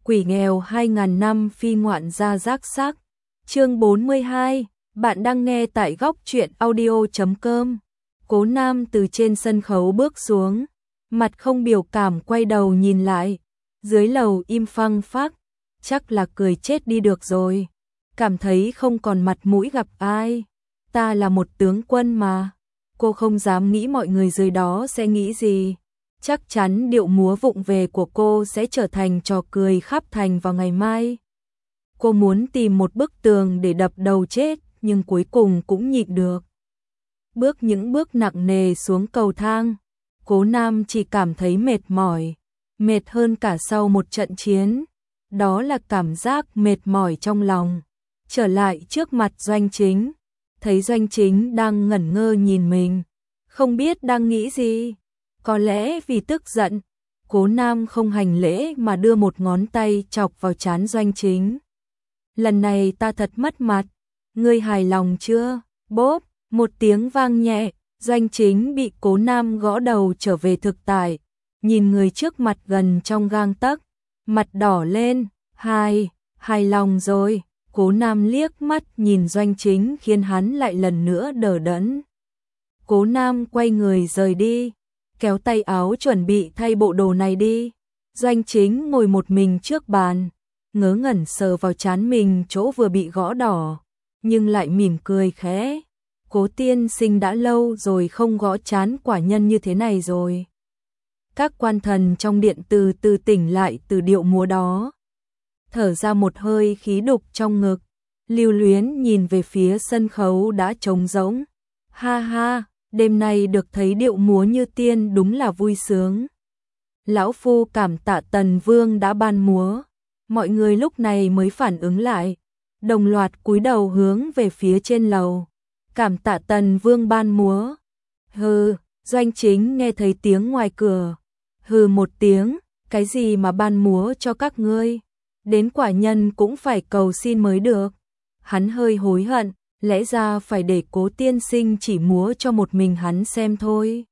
Quỷ nghèo 2000 năm phi ngoạn gia giác sắc. Chương 42, bạn đang nghe tại góc truyện audio.com. Cố Nam từ trên sân khấu bước xuống, mặt không biểu cảm quay đầu nhìn lại, dưới lầu im phăng phắc, chắc là cười chết đi được rồi, cảm thấy không còn mặt mũi gặp ai. Ta là một tướng quân mà, cô không dám nghĩ mọi người dưới đó sẽ nghĩ gì. Chắc chắn điệu múa vụng về của cô sẽ trở thành trò cười khắp thành vào ngày mai. Cô muốn tìm một bức tường để đập đầu chết, nhưng cuối cùng cũng nhịn được. Bước những bước nặng nề xuống cầu thang, Cố Nam chỉ cảm thấy mệt mỏi, mệt hơn cả sau một trận chiến. Đó là cảm giác mệt mỏi trong lòng. Trở lại trước mặt Doanh Chính, thấy Doanh Chính đang ngẩn ngơ nhìn mình, không biết đang nghĩ gì. Có lẽ vì tức giận, Cố Nam không hành lễ mà đưa một ngón tay chọc vào trán Doanh Chính. Lần này ta thật mất mặt, ngươi hài lòng chưa? Bốp, một tiếng vang nhẹ, Doanh Chính bị Cố Nam gõ đầu trở về thực tại, nhìn người trước mặt gần trong gang tấc, mặt đỏ lên. Hài lòng rồi. Cố Nam liếc mắt nhìn Doanh Chính khiến hắn lại lần nữa đờ đẫn. Cố Nam quay người rời đi, kéo tay áo chuẩn bị thay bộ đồ này đi. Doanh Chính ngồi một mình trước bàn, ngớ ngẩn sờ vào trán mình chỗ vừa bị gõ đỏ, nhưng lại mỉm cười khẽ. Cố tiên sinh đã lâu rồi không gõ trán quả nhân như thế này rồi. Các quan thần trong điện từ từ tỉnh lại từ điệu múa đó, thở ra một hơi khí đục trong ngực, lưu luyến nhìn về phía sân khấu đã trống rỗng. Ha ha, đêm nay được thấy điệu múa như tiên đúng là vui sướng. Lão phu cảm tạ Tần Vương đã ban múa. Mọi người lúc này mới phản ứng lại, đồng loạt cúi đầu hướng về phía trên lầu. Cảm tạ Tần Vương ban múa. Hừ, Doanh Chính nghe thấy tiếng ngoài cửa. Hừ một tiếng, cái gì mà ban múa cho các ngươi? Đến quả nhân cũng phải cầu xin mới được. Hắn hơi hối hận, lẽ ra phải để Cố tiên sinh chỉ múa cho một mình hắn xem thôi.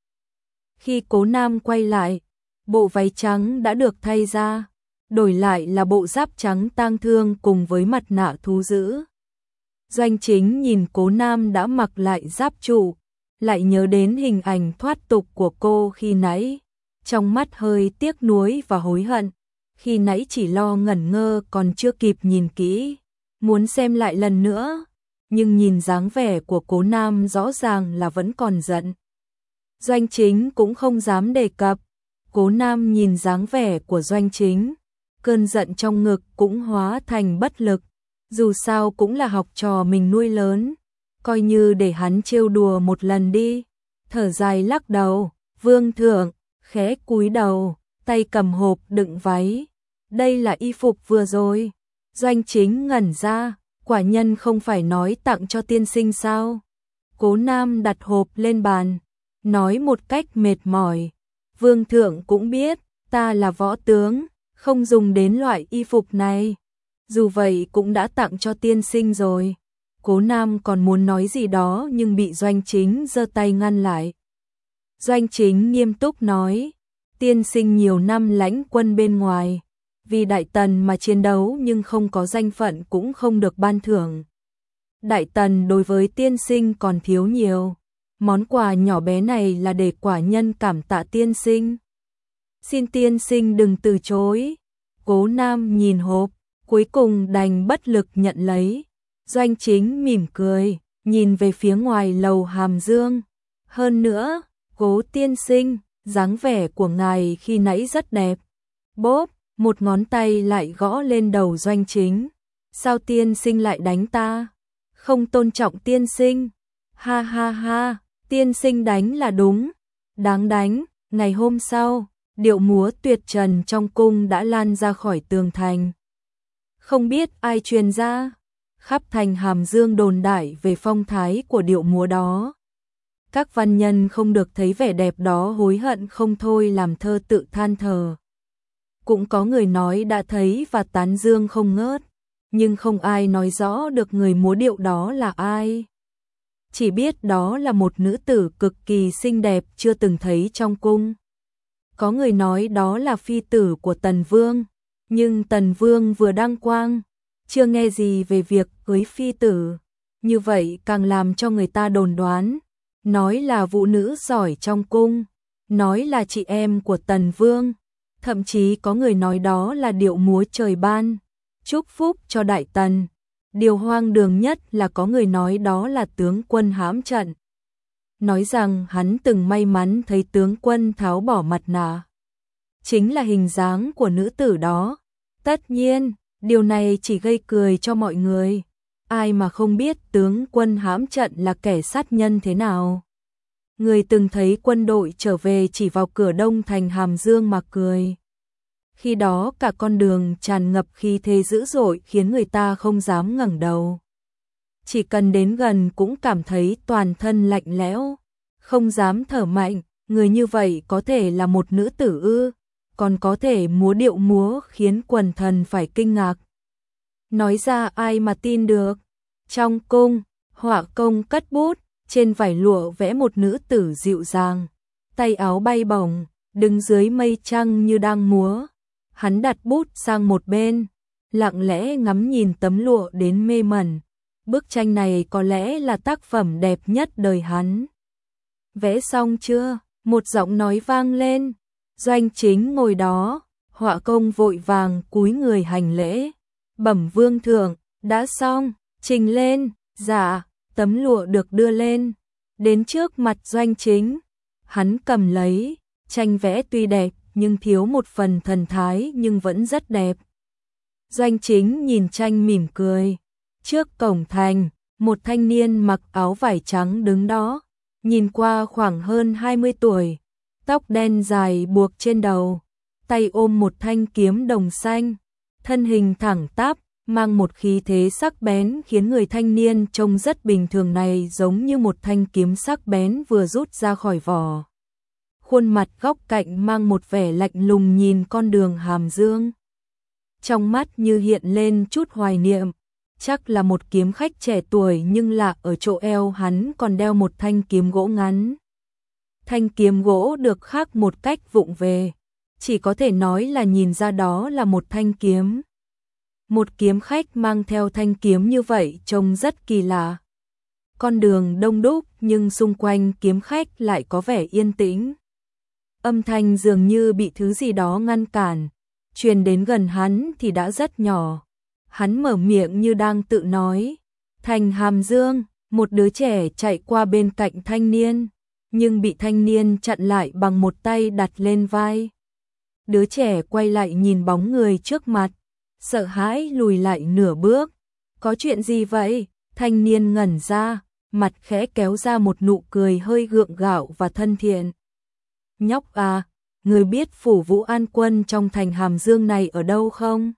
Khi Cố Nam quay lại, bộ váy trắng đã được thay ra, đổi lại là bộ giáp trắng tang thương cùng với mặt nạ thú dữ. Doanh Chính nhìn Cố Nam đã mặc lại giáp trụ, lại nhớ đến hình ảnh thoát tục của cô khi nãy, trong mắt hơi tiếc nuối và hối hận. Khi nãy chỉ lo ngẩn ngơ còn chưa kịp nhìn kỹ, muốn xem lại lần nữa, nhưng nhìn dáng vẻ của Cố Nam rõ ràng là vẫn còn giận. Doanh Chính cũng không dám đề cập. Cố Nam nhìn dáng vẻ của Doanh Chính, cơn giận trong ngực cũng hóa thành bất lực. Dù sao cũng là học trò mình nuôi lớn, coi như để hắn trêu đùa một lần đi. Thở dài lắc đầu, Vương thượng, khẽ cúi đầu, tay cầm hộp đựng váy. Đây là y phục vừa rồi. Doanh Chính ngẩn ra, quả nhân không phải nói tặng cho tiên sinh sao? Cố Nam đặt hộp lên bàn, nói một cách mệt mỏi. Vương thượng cũng biết, ta là võ tướng, không dùng đến loại y phục này. Dù vậy cũng đã tặng cho tiên sinh rồi. Cố Nam còn muốn nói gì đó nhưng bị Doanh Chính giơ tay ngăn lại. Doanh Chính nghiêm túc nói, tiên sinh nhiều năm lãnh quân bên ngoài, vì Đại Tần mà chiến đấu nhưng không có danh phận cũng không được ban thưởng. Đại Tần đối với tiên sinh còn thiếu nhiều. Món quà nhỏ bé này là để quả nhân cảm tạ tiên sinh. Xin tiên sinh đừng từ chối. Cố Nam nhìn hộp, cuối cùng đành bất lực nhận lấy. Doanh Chính mỉm cười, nhìn về phía ngoài lầu Hàm Dương. Hơn nữa, Cố tiên sinh, dáng vẻ của ngài khi nãy rất đẹp. Bốp, một ngón tay lại gõ lên đầu Doanh Chính. Sao tiên sinh lại đánh ta? Không tôn trọng tiên sinh. Ha ha ha, tiên sinh đánh là đúng. Đáng đánh. Ngày hôm sau, điệu múa tuyệt trần trong cung đã lan ra khỏi tường thành. Không biết ai truyền ra, khắp thành Hàm Dương đồn đại về phong thái của điệu múa đó. Các văn nhân không được thấy vẻ đẹp đó hối hận không thôi làm thơ tự than thở. Cũng có người nói đã thấy và tán dương không ngớt, nhưng không ai nói rõ được người múa điệu đó là ai. Chỉ biết đó là một nữ tử cực kỳ xinh đẹp chưa từng thấy trong cung. Có người nói đó là phi tử của Tần Vương, Nhưng Tần Vương vừa đăng quang, chưa nghe gì về việc cưới phi tử, như vậy càng làm cho người ta đồn đoán, nói là vũ nữ giỏi trong cung, nói là chị em của Tần Vương, thậm chí có người nói đó là điệu múa trời ban, chúc phúc cho Đại Tần. Điều hoang đường nhất là có người nói đó là tướng quân hãm trận, nói rằng hắn từng may mắn thấy tướng quân tháo bỏ mặt nạ, chính là hình dáng của nữ tử đó. Tất nhiên, điều này chỉ gây cười cho mọi người, ai mà không biết tướng quân hãm trận là kẻ sát nhân thế nào. Người từng thấy quân đội trở về chỉ vào cửa đông thành Hàm Dương mà cười. Khi đó cả con đường tràn ngập khí thế dữ dội khiến người ta không dám ngẩng đầu. Chỉ cần đến gần cũng cảm thấy toàn thân lạnh lẽo, không dám thở mạnh. Người như vậy có thể là một nữ tử ư, còn có thể múa điệu múa khiến quần thần phải kinh ngạc. Nói ra ai mà tin được. Trong cung, họa công cất bút, trên vải lụa vẽ một nữ tử dịu dàng, tay áo bay bổng, đứng dưới mây trăng như đang múa. Hắn đặt bút sang một bên, lặng lẽ ngắm nhìn tấm lụa đến mê mẩn. Bức tranh này có lẽ là tác phẩm đẹp nhất đời hắn. Vẽ xong chưa? Một giọng nói vang lên. Doanh Chính ngồi đó, họa công vội vàng cúi người hành lễ. Bẩm vương thượng, đã xong, trình lên. Dạ. Tấm lụa được đưa lên, đến trước mặt Doanh Chính. Hắn cầm lấy, tranh vẽ tuy đẹp nhưng thiếu một phần thần thái nhưng vẫn rất đẹp. Doanh Chính nhìn tranh mỉm cười. Trước cổng thành, một thanh niên mặc áo vải trắng đứng đó, nhìn qua khoảng hơn 20 tuổi, tóc đen dài buộc trên đầu, tay ôm một thanh kiếm đồng xanh, thân hình thẳng tắp, mang một khí thế sắc bén khiến người thanh niên trông rất bình thường này giống như một thanh kiếm sắc bén vừa rút ra khỏi vỏ. Khuôn mặt góc cạnh mang một vẻ lạnh lùng nhìn con đường Hàm Dương. Trong mắt như hiện lên chút hoài niệm, chắc là một kiếm khách trẻ tuổi nhưng lạ ở chỗ eo hắn còn đeo một thanh kiếm gỗ ngắn. Thanh kiếm gỗ được khắc một cách vụng về, chỉ có thể nói là nhìn ra đó là một thanh kiếm. Một kiếm khách mang theo thanh kiếm như vậy trông rất kỳ lạ. Con đường đông đúc nhưng xung quanh kiếm khách lại có vẻ yên tĩnh. Âm thanh dường như bị thứ gì đó ngăn cản, truyền đến gần hắn thì đã rất nhỏ. Hắn mở miệng như đang tự nói. Thành Hàm Dương, một đứa trẻ chạy qua bên cạnh thanh niên, nhưng bị thanh niên chặn lại bằng một tay đặt lên vai. Đứa trẻ quay lại nhìn bóng người trước mặt, sợ hãi lùi lại nửa bước. Có chuyện gì vậy? Thanh niên ngẩn ra, mặt khẽ kéo ra một nụ cười hơi gượng gạo và thân thiện. Nhóc à, người biết phủ Vũ An Quân trong thành Hàm Dương này ở đâu không?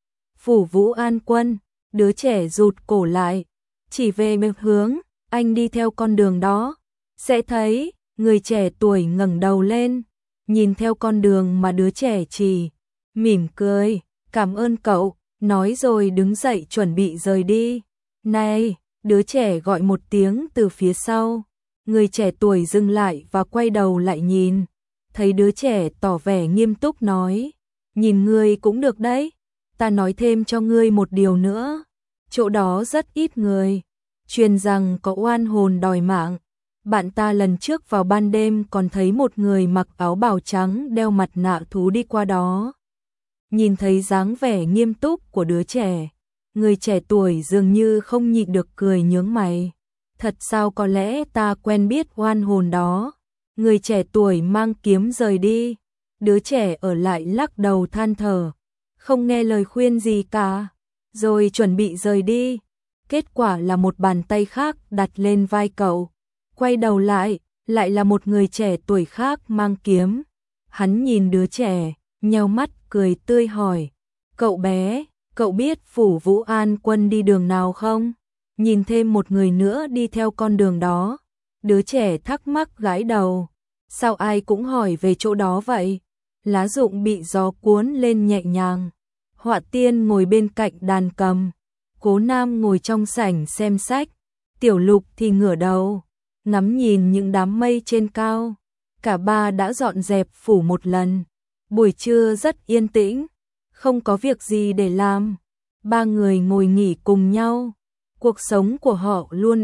Phủ Vũ An Quân, đứa trẻ rụt cổ lại, chỉ về một hướng, anh đi theo con đường đó, sẽ thấy. Người trẻ tuổi ngẩng đầu lên, nhìn theo con đường mà đứa trẻ chỉ, mỉm cười, cảm ơn cậu, nói rồi đứng dậy chuẩn bị rời đi. Này, đứa trẻ gọi một tiếng từ phía sau, người trẻ tuổi dừng lại và quay đầu lại nhìn, thấy đứa trẻ tỏ vẻ nghiêm túc nói, nhìn ngươi cũng được đấy, ta nói thêm cho ngươi một điều nữa, chỗ đó rất ít người, truyền rằng có oan hồn đòi mạng. Bạn ta lần trước vào ban đêm còn thấy một người mặc áo bào trắng đeo mặt nạ thú đi qua đó. Nhìn thấy dáng vẻ nghiêm túc của đứa trẻ, người trẻ tuổi dường như không nhịn được cười nhướng mày. Thật sao, có lẽ ta quen biết oan hồn đó. Người trẻ tuổi mang kiếm rời đi, đứa trẻ ở lại lắc đầu than thở, không nghe lời khuyên gì cả, rồi chuẩn bị rời đi. Kết quả là một bàn tay khác đặt lên vai cậu. Quay đầu lại, lại là một người trẻ tuổi khác mang kiếm. Hắn nhìn đứa trẻ, nheo mắt cười tươi hỏi, cậu bé, cậu biết phủ Vũ An Quân đi đường nào không? Nhìn thêm một người nữa đi theo con đường đó. Đứa trẻ thắc mắc gãi đầu, sao ai cũng hỏi về chỗ đó vậy? Lá rụng bị gió cuốn lên nhẹ nhàng. Họa Tiên ngồi bên cạnh đàn cầm, Cố Nam ngồi trong sảnh xem sách, Tiểu Lục thì ngửa đầu ngắm nhìn những đám mây trên cao. Cả ba đã dọn dẹp phủ một lần. Buổi trưa rất yên tĩnh, không có việc gì để làm. Ba người ngồi nghỉ cùng nhau. Cuộc sống của họ luôn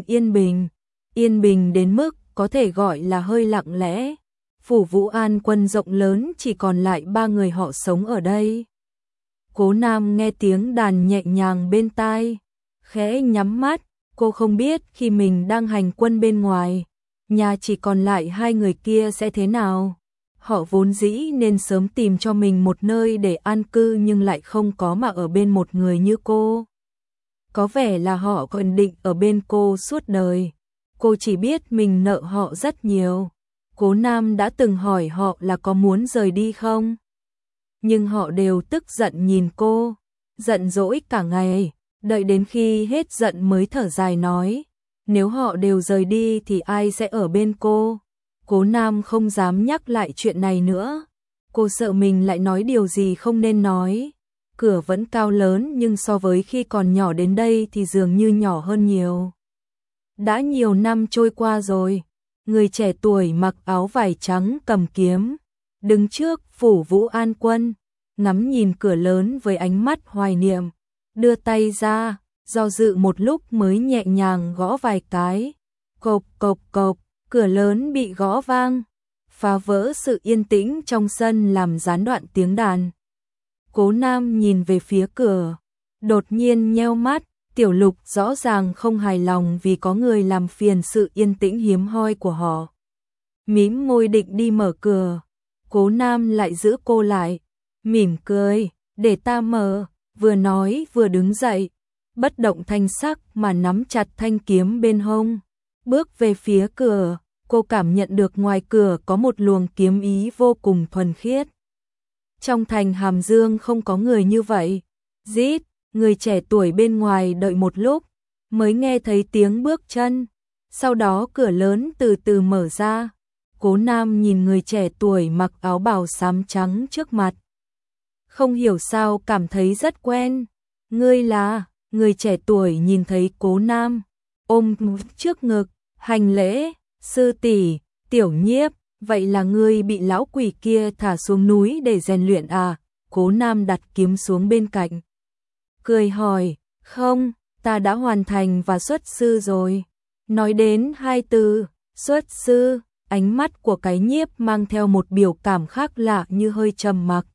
yên bình đến mức có thể gọi là hơi lặng lẽ. Phủ Vũ An Quân rộng lớn, chỉ còn lại ba người họ sống ở đây. Cố Nam nghe tiếng đàn nhẹ nhàng bên tai, khẽ nhắm mắt. Cô không biết khi mình đang hành quân bên ngoài, nhà chỉ còn lại hai người kia sẽ thế nào. Họ vốn dĩ nên sớm tìm cho mình một nơi để an cư, nhưng lại không có mà ở bên một người như cô. Có vẻ là họ còn định ở bên cô suốt đời. Cô chỉ biết mình nợ họ rất nhiều. Cố Nam đã từng hỏi họ là có muốn rời đi không, nhưng họ đều tức giận nhìn cô, giận dỗi cả ngày. Đợi đến khi hết giận mới thở dài nói, nếu họ đều rời đi thì ai sẽ ở bên cô. Cố Nam không dám nhắc lại chuyện này nữa. Cô sợ mình lại nói điều gì không nên nói. Cửa vẫn cao lớn, nhưng so với khi còn nhỏ đến đây thì dường như nhỏ hơn nhiều. Đã nhiều năm trôi qua rồi. Người trẻ tuổi mặc áo vải trắng cầm kiếm, đứng trước Phủ Vũ An Quân, ngắm nhìn cửa lớn với ánh mắt hoài niệm, đưa tay ra, do dự một lúc mới nhẹ nhàng gõ vài cái. Cộp cộp cộp, cửa lớn bị gõ vang, phá vỡ sự yên tĩnh trong sân, làm gián đoạn tiếng đàn. Cố Nam nhìn về phía cửa, đột nhiên nheo mắt. Tiểu Lục rõ ràng không hài lòng vì có người làm phiền sự yên tĩnh hiếm hoi của họ. Mím môi định đi mở cửa, Cố Nam lại giữ cô lại, mỉm cười, để ta mở, vừa nói vừa đứng dậy, bất động thanh sắc mà nắm chặt thanh kiếm bên hông, bước về phía cửa. Cô cảm nhận được ngoài cửa có một luồng kiếm ý vô cùng thuần khiết. Trong thành Hàm Dương không có người như vậy. Rít, người trẻ tuổi bên ngoài đợi một lúc, mới nghe thấy tiếng bước chân. Sau đó cửa lớn từ từ mở ra. Cố Nam nhìn người trẻ tuổi mặc áo bào xám trắng trước mặt. Không hiểu sao cảm thấy rất quen. Ngươi là? Người trẻ tuổi nhìn thấy Cố Nam, ôm trước ngực, hành lễ, sư tỷ, Tiểu Nhiếp, vậy là ngươi bị lão quỷ kia thả xuống núi để rèn luyện à? Cố Nam đặt kiếm xuống bên cạnh, cười hỏi, không, ta đã hoàn thành và xuất sư rồi. Nói đến hai từ, xuất sư, ánh mắt của cái Nhiếp mang theo một biểu cảm khác lạ, như hơi trầm mặc.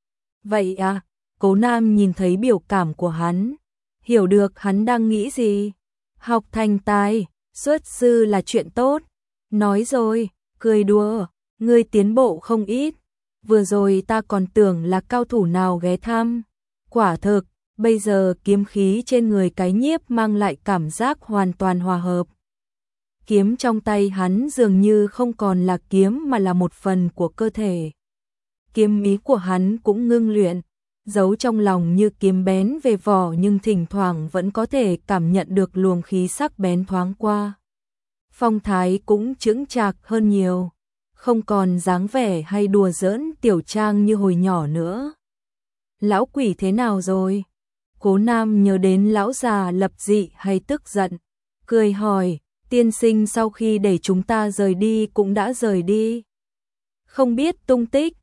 Vậy à? Cố Nam nhìn thấy biểu cảm của hắn, hiểu được hắn đang nghĩ gì. Học thành tài, xuất sư là chuyện tốt. Nói rồi, cười đùa, ngươi tiến bộ không ít. Vừa rồi ta còn tưởng là cao thủ nào ghé thăm. Quả thực, bây giờ kiếm khí trên người cái Nhiếp mang lại cảm giác hoàn toàn hòa hợp. Kiếm trong tay hắn dường như không còn là kiếm mà là một phần của cơ thể. Kiếm ý của hắn cũng ngưng luyện, giấu trong lòng như kiếm bén về vỏ, nhưng thỉnh thoảng vẫn có thể cảm nhận được luồng khí sắc bén thoáng qua. Phong thái cũng chững chạc hơn nhiều, không còn dáng vẻ hay đùa giỡn tiểu trang như hồi nhỏ nữa. Lão quỷ thế nào rồi? Cố Nam nhớ đến lão già lập dị hay tức giận, cười hỏi, tiên sinh sau khi để chúng ta rời đi cũng đã rời đi. Không biết tung tích.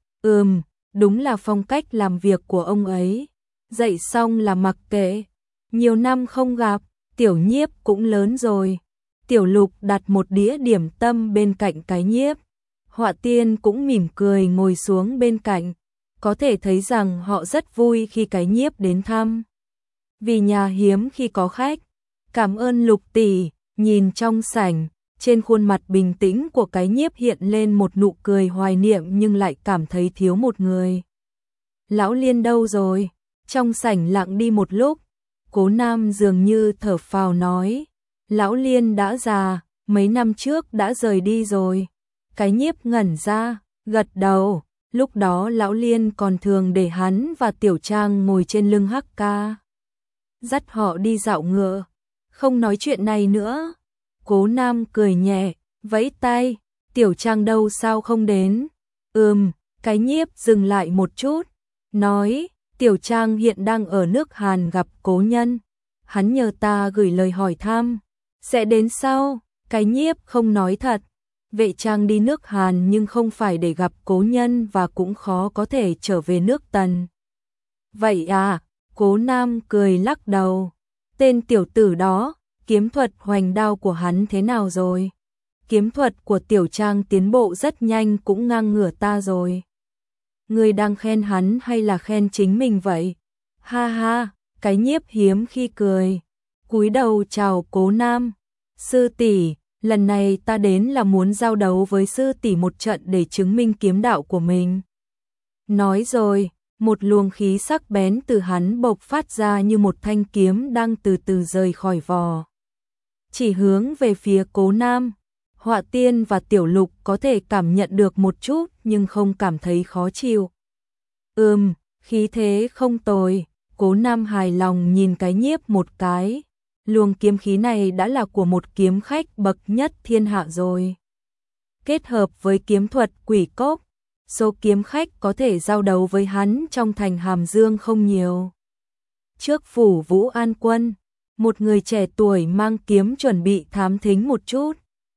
Đúng là phong cách làm việc của ông ấy. Dạy xong là mặc kệ. Nhiều năm không gặp, Tiểu Nhiếp cũng lớn rồi. Tiểu Lục đặt một đĩa điểm tâm bên cạnh cái Nhiếp. Họa Tiên cũng mỉm cười ngồi xuống bên cạnh. Có thể thấy rằng họ rất vui khi cái Nhiếp đến thăm. Vì nhà hiếm khi có khách. Cảm ơn Lục tỷ. Nhìn trong sảnh, trên khuôn mặt bình tĩnh của cái Nhiếp hiện lên một nụ cười hoài niệm, nhưng lại cảm thấy thiếu một người. Lão Liên đâu rồi? Trong sảnh lặng đi một lúc, Cố Nam dường như thở phào nói, Lão Liên đã già, mấy năm trước đã rời đi rồi. Cái Nhiếp ngẩn ra, gật đầu. Lúc đó Lão Liên còn thường để hắn và Tiểu Trang ngồi trên lưng Hắc Ca, dắt họ đi dạo ngựa. Không nói chuyện này nữa. Cố Nam cười nhẹ, vẫy tay, Tiểu Trang đâu sao không đến? Cái Nhiếp dừng lại một chút, nói, Tiểu Trang hiện đang ở nước Hàn gặp cố nhân. Hắn nhờ ta gửi lời hỏi thăm, sẽ đến sau. Cái Nhiếp không nói thật. Vệ Trang đi nước Hàn nhưng không phải để gặp cố nhân, và cũng khó có thể trở về nước Tần. Vậy à, Cố Nam cười lắc đầu. Tên tiểu tử đó, kiếm thuật hoành đao của hắn thế nào rồi? Kiếm thuật của Tiểu Trang tiến bộ rất nhanh, cũng ngang ngửa ta rồi. Ngươi đang khen hắn hay là khen chính mình vậy? Ha ha, cái Nhiếp hiếm khi cười, cúi đầu chào Cố Nam. Sư tỷ, lần này ta đến là muốn giao đấu với sư tỷ một trận để chứng minh kiếm đạo của mình. Nói rồi, một luồng khí sắc bén từ hắn bộc phát ra như một thanh kiếm đang từ từ rời khỏi vỏ, chỉ hướng về phía Cố Nam. Họa Tiên và Tiểu Lục có thể cảm nhận được một chút nhưng không cảm thấy khó chịu. Khí thế không tồi. Cố Nam hài lòng nhìn cái Nhiếp một cái. Luồng kiếm khí này đã là của một kiếm khách bậc nhất thiên hạ rồi. Kết hợp với kiếm thuật quỷ cốc, số kiếm khách có thể giao đấu với hắn trong thành Hàm Dương không nhiều. Trước phủ Vũ An Quân, một người trẻ tuổi mang kiếm chuẩn bị thám thính một chút.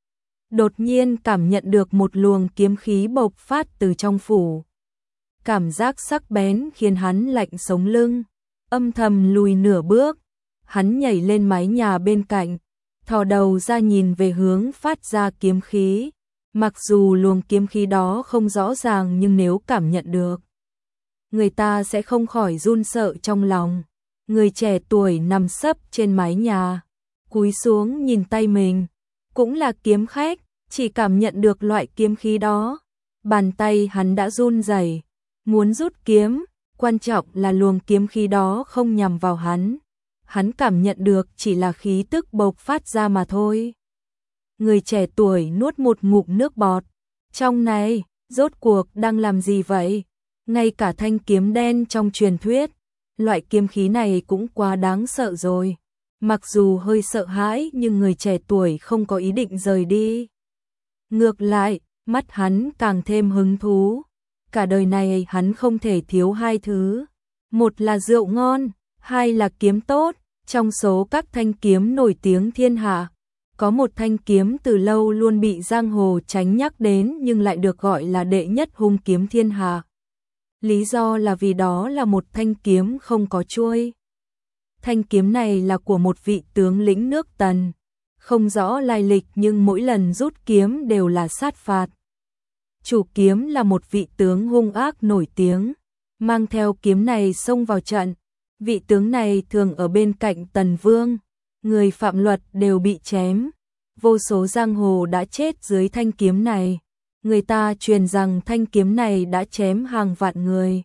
Đột nhiên cảm nhận được một luồng kiếm khí bộc phát từ trong phủ. Cảm giác sắc bén khiến hắn lạnh sống lưng, âm thầm lùi nửa bước. Hắn nhảy lên mái nhà bên cạnh, thò đầu ra nhìn về hướng phát ra kiếm khí. Mặc dù luồng kiếm khí đó không rõ ràng nhưng nếu cảm nhận được, người ta sẽ không khỏi run sợ trong lòng. Người trẻ tuổi nằm sấp trên mái nhà, cúi xuống nhìn tay mình, cũng là kiếm khách, chỉ cảm nhận được loại kiếm khí đó. Bàn tay hắn đã run rẩy, muốn rút kiếm, quan trọng là luồng kiếm khí đó không nhằm vào hắn. Hắn cảm nhận được chỉ là khí tức bộc phát ra mà thôi. Người trẻ tuổi nuốt một ngụm nước bọt. Trong này, rốt cuộc đang làm gì vậy? Ngay cả thanh kiếm đen trong truyền thuyết, loại kiếm khí này cũng quá đáng sợ rồi. Mặc dù hơi sợ hãi nhưng người trẻ tuổi không có ý định rời đi. Ngược lại, mắt hắn càng thêm hứng thú. Cả đời này hắn không thể thiếu hai thứ. Một là rượu ngon, hai là kiếm tốt. Trong số các thanh kiếm nổi tiếng thiên hạ, có một thanh kiếm từ lâu luôn bị giang hồ tránh nhắc đến nhưng lại được gọi là đệ nhất hung kiếm thiên hạ. Lý do là vì đó là một thanh kiếm không có chuôi. Thanh kiếm này là của một vị tướng lĩnh nước Tần, không rõ lai lịch nhưng mỗi lần rút kiếm đều là sát phạt. Chủ kiếm là một vị tướng hung ác nổi tiếng, mang theo kiếm này xông vào trận. Vị tướng này thường ở bên cạnh Tần Vương, người phạm luật đều bị chém. Vô số giang hồ đã chết dưới thanh kiếm này. Người ta truyền rằng thanh kiếm này đã chém hàng vạn người.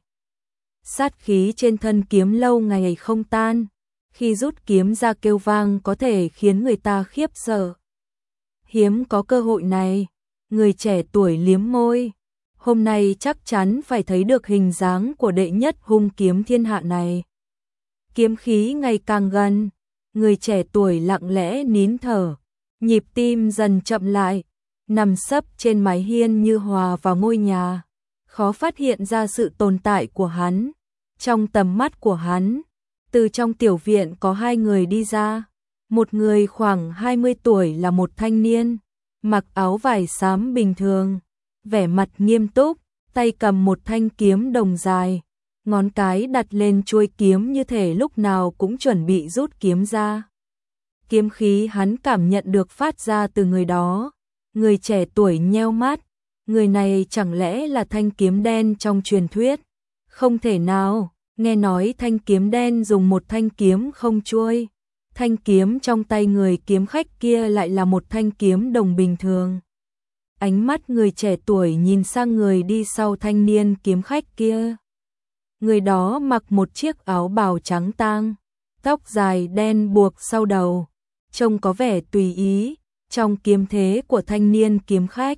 Sát khí trên thân kiếm lâu ngày không tan. Khi rút kiếm ra kêu vang có thể khiến người ta khiếp sợ. Hiếm có cơ hội này, người trẻ tuổi liếm môi. Hôm nay chắc chắn phải thấy được hình dáng của đệ nhất hung kiếm thiên hạ này. Kiếm khí ngày càng gần, người trẻ tuổi lặng lẽ nín thở, nhịp tim dần chậm lại, nằm sấp trên mái hiên như hòa vào ngôi nhà, khó phát hiện ra sự tồn tại của hắn. Trong tầm mắt của hắn, từ trong tiểu viện có hai người đi ra, một người khoảng 20 tuổi là một thanh niên, mặc áo vải xám bình thường, vẻ mặt nghiêm túc, tay cầm một thanh kiếm đồng dài. Ngón cái đặt lên chuôi kiếm như thể lúc nào cũng chuẩn bị rút kiếm ra. Kiếm khí hắn cảm nhận được phát ra từ người đó. Người trẻ tuổi nheo mắt. Người này chẳng lẽ là thanh kiếm đen trong truyền thuyết? Không thể nào, nghe nói thanh kiếm đen dùng một thanh kiếm không chuôi. Thanh kiếm trong tay người kiếm khách kia lại là một thanh kiếm đồng bình thường. Ánh mắt người trẻ tuổi nhìn sang người đi sau thanh niên kiếm khách kia. Người đó mặc một chiếc áo bào trắng tang, tóc dài đen buộc sau đầu, trông có vẻ tùy ý, trong kiếm thế của thanh niên kiếm khách.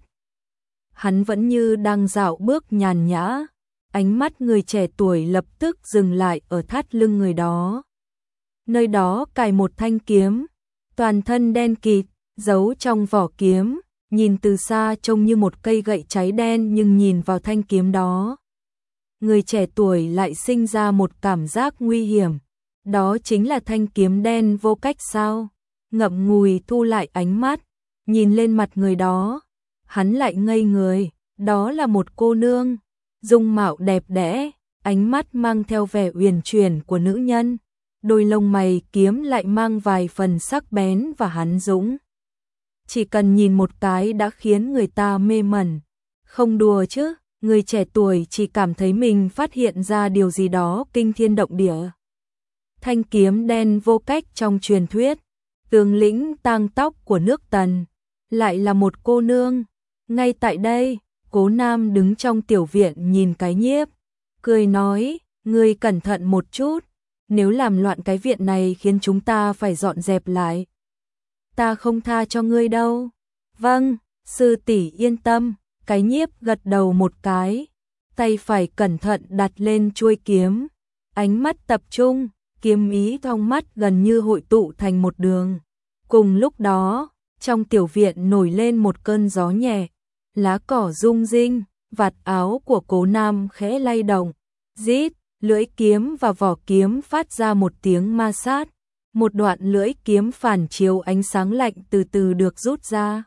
Hắn vẫn như đang dạo bước nhàn nhã, ánh mắt người trẻ tuổi lập tức dừng lại ở thắt lưng người đó. Nơi đó cài một thanh kiếm, toàn thân đen kịt, giấu trong vỏ kiếm, nhìn từ xa trông như một cây gậy cháy đen nhưng nhìn vào thanh kiếm đó. Người trẻ tuổi lại sinh ra một cảm giác nguy hiểm. Đó chính là thanh kiếm đen vô cách sao? Ngậm ngùi thu lại ánh mắt, nhìn lên mặt người đó. Hắn lại ngây người, đó là một cô nương, dung mạo đẹp đẽ, ánh mắt mang theo vẻ uyển chuyển của nữ nhân, đôi lông mày kiếm lại mang vài phần sắc bén và hắn dũng. Chỉ cần nhìn một cái đã khiến người ta mê mẩn. Không đùa chứ, người trẻ tuổi chỉ cảm thấy mình phát hiện ra điều gì đó kinh thiên động địa. Thanh kiếm đen vô cách trong truyền thuyết, tướng lĩnh tang tóc của nước Tần, lại là một cô nương. Ngay tại đây, Cố Nam đứng trong tiểu viện nhìn cái nhiếp, cười nói, ngươi cẩn thận một chút, nếu làm loạn cái viện này khiến chúng ta phải dọn dẹp lại. Ta không tha cho ngươi đâu. Vâng, sư tỷ yên tâm, cái nhiếp gật đầu một cái, tay phải cẩn thận đặt lên chuôi kiếm, ánh mắt tập trung, kiếm ý trong mắt gần như hội tụ thành một đường. Cùng lúc đó, trong tiểu viện nổi lên một cơn gió nhẹ, lá cỏ rung rinh, vạt áo của Cố Nam khẽ lay động, rít, lưỡi kiếm và vỏ kiếm phát ra một tiếng ma sát, một đoạn lưỡi kiếm phản chiếu ánh sáng lạnh từ từ được rút ra.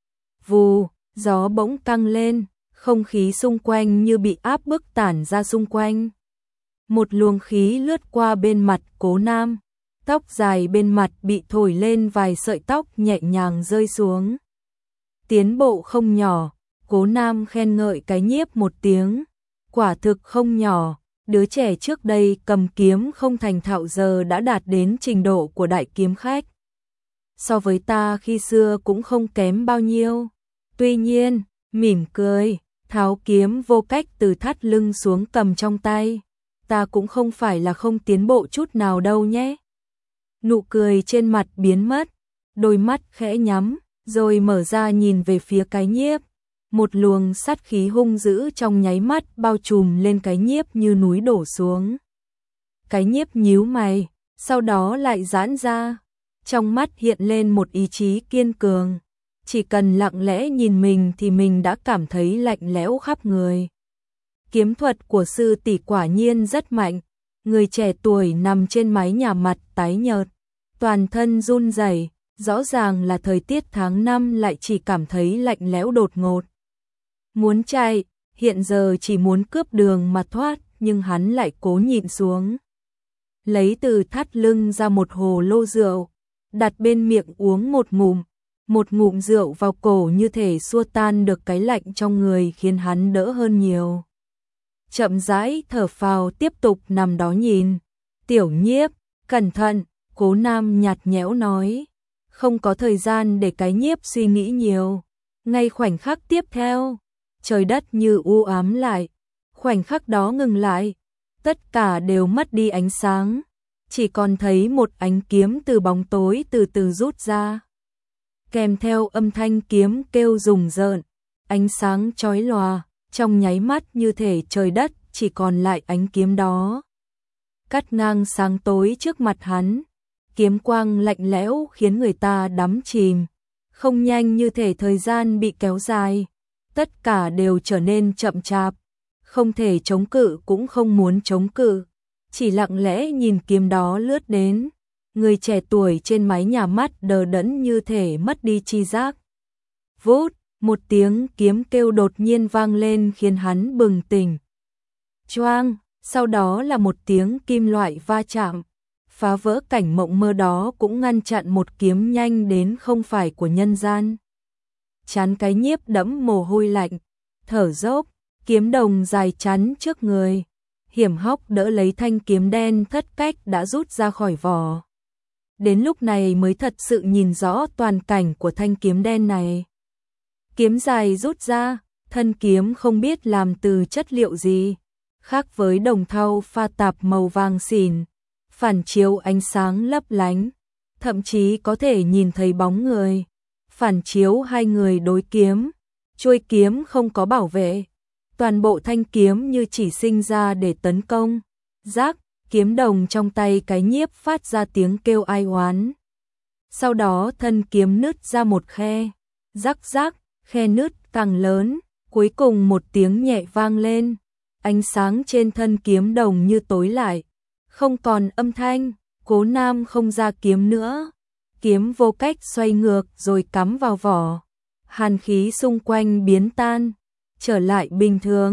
Vù, gió bỗng căng lên, không khí xung quanh như bị áp bức tản ra xung quanh. Một luồng khí lướt qua bên mặt Cố Nam, tóc dài bên mặt bị thổi lên vài sợi tóc nhẹ nhàng rơi xuống. Tiến bộ không nhỏ, Cố Nam khen ngợi cái nhiếp một tiếng, quả thực không nhỏ, đứa trẻ trước đây cầm kiếm không thành thạo giờ đã đạt đến trình độ của đại kiếm khách. So với ta khi xưa cũng không kém bao nhiêu. Tuy nhiên, mỉm cười, tháo kiếm vô cách từ thắt lưng xuống cầm trong tay. Ta cũng không phải là không tiến bộ chút nào đâu nhé. Nụ cười trên mặt biến mất, đôi mắt khẽ nhắm, rồi mở ra nhìn về phía cái nhiếp. Một luồng sát khí hung dữ trong nháy mắt bao trùm lên cái nhiếp như núi đổ xuống. Cái nhiếp nhíu mày, sau đó lại giãn ra. Trong mắt hiện lên một ý chí kiên cường. Chỉ cần lặng lẽ nhìn mình thì mình đã cảm thấy lạnh lẽo khắp người. Kiếm thuật của sư tỷ quả nhiên rất mạnh. Người trẻ tuổi nằm trên mái nhà mặt tái nhợt, toàn thân run rẩy, rõ ràng là thời tiết tháng 5 lại chỉ cảm thấy lạnh lẽo đột ngột. Muốn chạy, hiện giờ chỉ muốn cướp đường mà thoát, nhưng hắn lại cố nhịn xuống. Lấy từ thắt lưng ra một hồ lô rượu, đặt bên miệng uống một ngụm rượu vào cổ như thể xua tan được cái lạnh trong người khiến hắn đỡ hơn nhiều. Chậm rãi thở phào tiếp tục nằm đó nhìn. Tiểu nhiếp, cẩn thận, Cố Nam nhạt nhẽo nói. Không có thời gian để cái nhiếp suy nghĩ nhiều. Ngay khoảnh khắc tiếp theo, trời đất như u ám lại. Khoảnh khắc đó ngừng lại, tất cả đều mất đi ánh sáng. Chỉ còn thấy một ánh kiếm từ bóng tối từ từ rút ra. Kèm theo âm thanh kiếm kêu rùng rợn, ánh sáng chói lòa, trong nháy mắt như thể trời đất chỉ còn lại ánh kiếm đó. Cắt ngang sáng tối trước mặt hắn, kiếm quang lạnh lẽo khiến người ta đắm chìm, không nhanh như thể thời gian bị kéo dài, tất cả đều trở nên chậm chạp, không thể chống cự cũng không muốn chống cự, chỉ lặng lẽ nhìn kiếm đó lướt đến. Người trẻ tuổi trên mái nhà mắt đờ đẫn như thể mất đi tri giác. Vút, một tiếng kiếm kêu đột nhiên vang lên khiến hắn bừng tỉnh. Choang, sau đó là một tiếng kim loại va chạm, phá vỡ cảnh mộng mơ đó cũng ngăn chặn một kiếm nhanh đến không phải của nhân gian. Trán cái nhiếp đẫm mồ hôi lạnh, thở dốc, kiếm đồng dài chắn trước người, hiểm hóc đỡ lấy thanh kiếm đen thất cách đã rút ra khỏi vỏ. Đến lúc này mới thật sự nhìn rõ toàn cảnh của thanh kiếm đen này. Kiếm dài rút ra, thân kiếm không biết làm từ chất liệu gì, khác với đồng thau pha tạp màu vàng xỉn, phản chiếu ánh sáng lấp lánh, thậm chí có thể nhìn thấy bóng người, phản chiếu hai người đối kiếm, chuôi kiếm không có bảo vệ, toàn bộ thanh kiếm như chỉ sinh ra để tấn công. Rác, kiếm đồng trong tay cái nhiếp phát ra tiếng kêu ai oán. Sau đó thân kiếm nứt ra một khe, rắc rắc, khe nứt càng lớn, cuối cùng một tiếng nhẹ vang lên, ánh sáng trên thân kiếm đồng như tối lại, không còn âm thanh. Cố Nam không ra kiếm nữa, kiếm vô cách xoay ngược rồi cắm vào vỏ, hàn khí xung quanh biến tan, trở lại bình thường,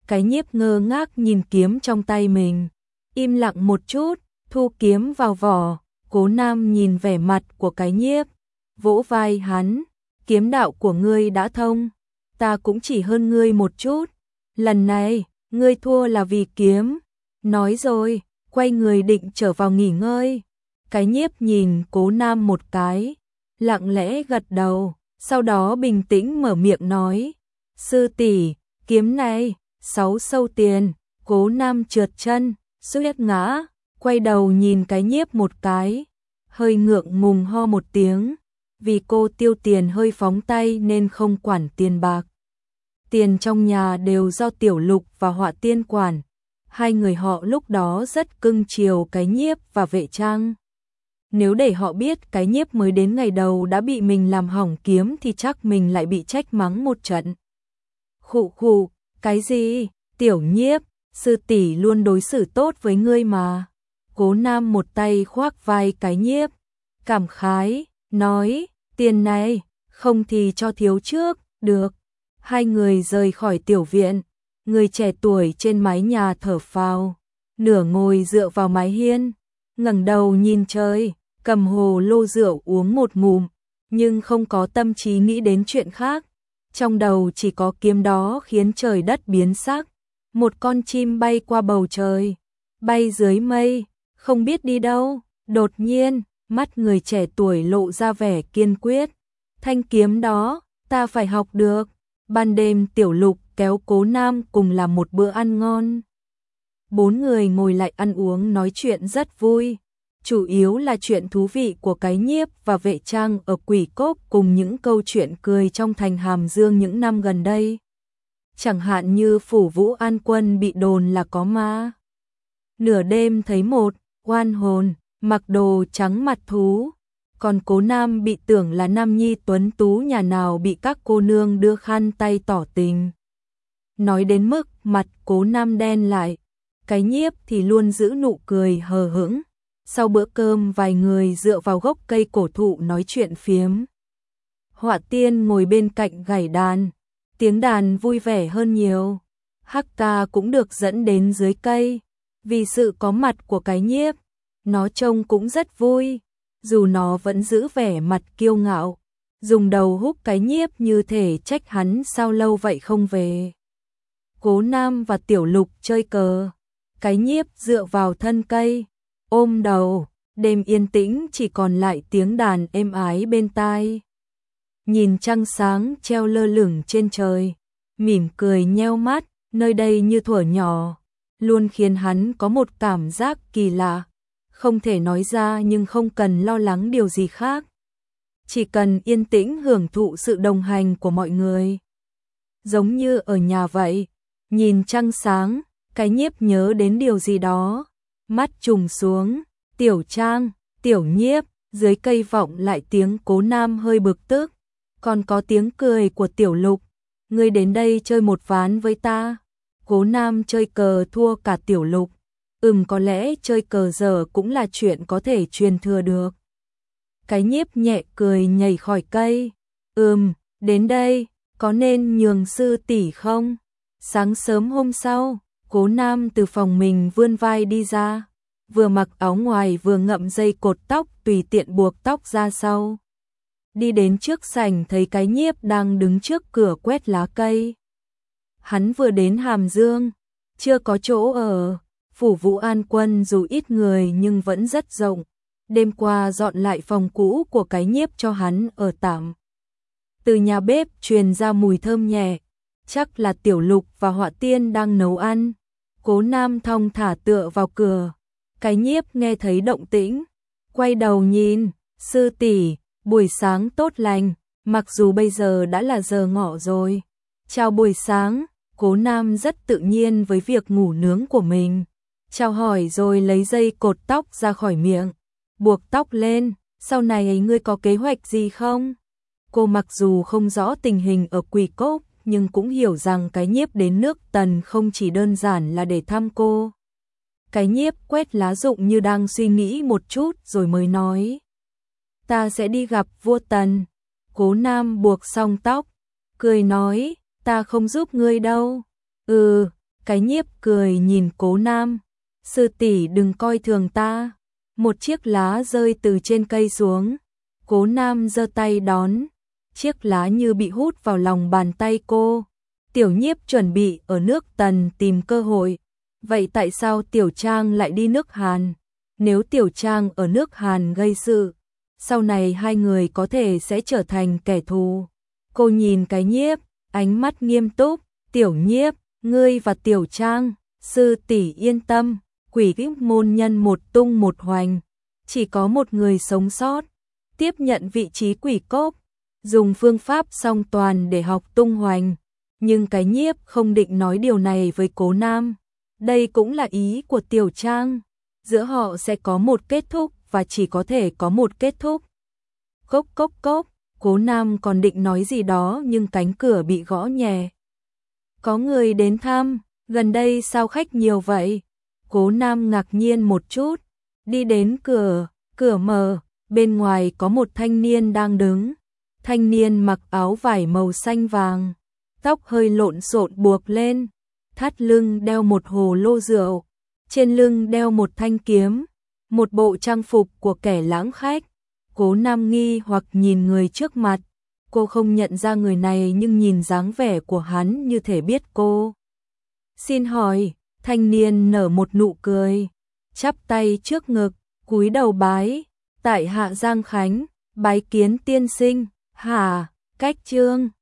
Cái Nhiếp ngơ ngác nhìn kiếm trong tay mình, im lặng một chút, thu kiếm vào vỏ. Cố Nam nhìn vẻ mặt của Cái Nhiếp, vỗ vai hắn, kiếm đạo của ngươi đã thông, ta cũng chỉ hơn ngươi một chút, lần này, ngươi thua là vì kiếm. Nói rồi, quay người định trở vào nghỉ ngơi. Cái Nhiếp nhìn Cố Nam một cái, lặng lẽ gật đầu, sau đó bình tĩnh mở miệng nói, sư tỷ, kiếm này, 6 sâu tiền. Cố Nam trượt chân, suýt ngã, quay đầu nhìn Cái Nhiếp một cái, hơi ngượng ngùng ho một tiếng, vì cô tiêu tiền hơi phóng tay nên không quản tiền bạc. Tiền trong nhà đều do Tiểu Lục và Họa Tiên quản, hai người họ lúc đó rất cưng chiều Cái Nhiếp và Vệ Trang. Nếu để họ biết Cái Nhiếp mới đến ngày đầu đã bị mình làm hỏng kiếm thì chắc mình lại bị trách mắng một trận. Khụ khụ, cái gì? Tiểu Nhiếp, sư tỷ luôn đối xử tốt với ngươi mà. Cố Nam một tay khoác vai Cái Nhiếp, cảm khái, nói, tiền này, không thì cho thiếu trước, được. Hai người rời khỏi tiểu viện, người trẻ tuổi trên mái nhà thở phào, nửa ngồi dựa vào mái hiên, ngẩng đầu nhìn trời, cầm hồ lô rượu uống một ngụm, nhưng không có tâm trí nghĩ đến chuyện khác. Trong đầu chỉ có kiếm đó khiến trời đất biến sắc. Một con chim bay qua bầu trời, bay dưới mây, không biết đi đâu. Đột nhiên, mắt người trẻ tuổi lộ ra vẻ kiên quyết. Thanh kiếm đó, ta phải học được. Ban đêm Tiểu Lục kéo Cố Nam cùng làm một bữa ăn ngon. 4 người ngồi lại ăn uống nói chuyện rất vui. Chủ yếu là chuyện thú vị của Cái Nhiếp và Vệ Trang ở Quỷ Cốc cùng những câu chuyện cười trong thành Hàm Dương những năm gần đây. Chẳng hạn như Phủ Vũ An Quân bị đồn là có ma. Nửa đêm thấy một oan hồn mặc đồ trắng mặt thú, còn Cố Nam bị tưởng là nam nhi tuấn tú nhà nào bị các cô nương đưa khăn tay tỏ tình. Nói đến mức mặt Cố Nam đen lại, Cái Nhiếp thì luôn giữ nụ cười hờ hững. Sau bữa cơm vài người dựa vào gốc cây cổ thụ nói chuyện phiếm. Họa Tiên ngồi bên cạnh gảy đàn, tiếng đàn vui vẻ hơn nhiều. Hắc Ca cũng được dẫn đến dưới cây, vì sự có mặt của Cái Nhiếp, nó trông cũng rất vui, dù nó vẫn giữ vẻ mặt kiêu ngạo, dùng đầu húc Cái Nhiếp như thể trách hắn sao lâu vậy không về. Cố Nam và Tiểu Lục chơi cờ, Cái Nhiếp dựa vào thân cây, ôm đầu, đêm yên tĩnh chỉ còn lại tiếng đàn êm ái bên tai. Nhìn trăng sáng treo lơ lửng trên trời, mỉm cười nheo mắt, nơi đây như thuở nhỏ, luôn khiến hắn có một cảm giác kỳ lạ, không thể nói ra nhưng không cần lo lắng điều gì khác. Chỉ cần yên tĩnh hưởng thụ sự đồng hành của mọi người. Giống như ở nhà vậy, nhìn trăng sáng, Cái Nhiếp nhớ đến điều gì đó. Mắt trùng xuống, Tiểu Trang, Tiểu Nhiếp, dưới cây vọng lại tiếng Cố Nam hơi bực tức, còn có tiếng cười của Tiểu Lục, ngươi đến đây chơi một ván với ta. Cố Nam chơi cờ thua cả Tiểu Lục, có lẽ chơi cờ giờ cũng là chuyện có thể truyền thừa được. Cái Nhiếp nhẹ cười nhảy khỏi cây, đến đây, có nên nhường sư tỷ không? Sáng sớm hôm sau, Cố Nam từ phòng mình vươn vai đi ra, vừa mặc áo ngoài vừa ngậm dây cột tóc tùy tiện buộc tóc ra sau. Đi đến trước sảnh thấy Cái Nhiếp đang đứng trước cửa quét lá cây. Hắn vừa đến Hàm Dương, chưa có chỗ ở, Phủ Vũ An Quân dù ít người nhưng vẫn rất rộng. Đêm qua dọn lại phòng cũ của Cái Nhiếp cho hắn ở tạm. Từ nhà bếp truyền ra mùi thơm nhẹ, chắc là Tiểu Lục và Họa Tiên đang nấu ăn. Cố Nam thong thả tựa vào cửa, Cái Nhiếp nghe thấy động tĩnh, quay đầu nhìn, sư tỷ, buổi sáng tốt lành, mặc dù bây giờ đã là giờ ngọ rồi. Chào buổi sáng, Cố Nam rất tự nhiên với việc ngủ nướng của mình. Chào hỏi rồi lấy dây cột tóc ra khỏi miệng, buộc tóc lên, sau này ngươi có kế hoạch gì không? Cô mặc dù không rõ tình hình ở Quỷ Cốc, nhưng cũng hiểu rằng Cái Nhiếp đến nước Tần không chỉ đơn giản là để thăm cô. Cái Nhiếp quét lá rụng như đang suy nghĩ một chút rồi mới nói. Ta sẽ đi gặp vua Tần. Cố Nam buộc xong tóc, cười nói, ta không giúp ngươi đâu. Cái Nhiếp cười nhìn Cố Nam, sư tỷ đừng coi thường ta. Một chiếc lá rơi từ trên cây xuống, Cố Nam giơ tay đón, chiếc lá như bị hút vào lòng bàn tay cô. Tiểu Nhiếp chuẩn bị ở nước Tần tìm cơ hội, vậy tại sao Tiểu Trang lại đi nước Hàn? Nếu Tiểu Trang ở nước Hàn gây sự, sau này hai người có thể sẽ trở thành kẻ thù. Cô nhìn Cái Nhiếp, ánh mắt nghiêm túc, Tiểu Nhiếp, ngươi và Tiểu Trang, sư tỷ yên tâm, quỷ kính môn nhân một tung một hoành, chỉ có một người sống sót, tiếp nhận vị trí quỷ cốc, dùng phương pháp song toàn để học tung hoành. Nhưng Cái Nhiếp không định nói điều này với Cố Nam. Đây cũng là ý của Tiểu Trang, giữa họ sẽ có một kết thúc và chỉ có thể có một kết thúc. Cốc cốc cốc, Cố Nam còn định nói gì đó nhưng cánh cửa bị gõ nhẹ. Có người đến thăm, gần đây sao khách nhiều vậy? Cố Nam ngạc nhiên một chút, đi đến cửa, cửa mở, bên ngoài có một thanh niên đang đứng. Thanh niên mặc áo vải màu xanh vàng, tóc hơi lộn xộn buộc lên, thắt lưng đeo một hồ lô rượu, trên lưng đeo một thanh kiếm, một bộ trang phục của kẻ lãng khách. Cố Nam nghi hoặc nhìn người trước mặt, cô không nhận ra người này nhưng nhìn dáng vẻ của hắn như thể biết cô. Xin hỏi, thanh niên nở một nụ cười, chắp tay trước ngực, cúi đầu bái, tại hạ Giang Khánh, bái kiến tiên sinh. Hả, Cách Trương.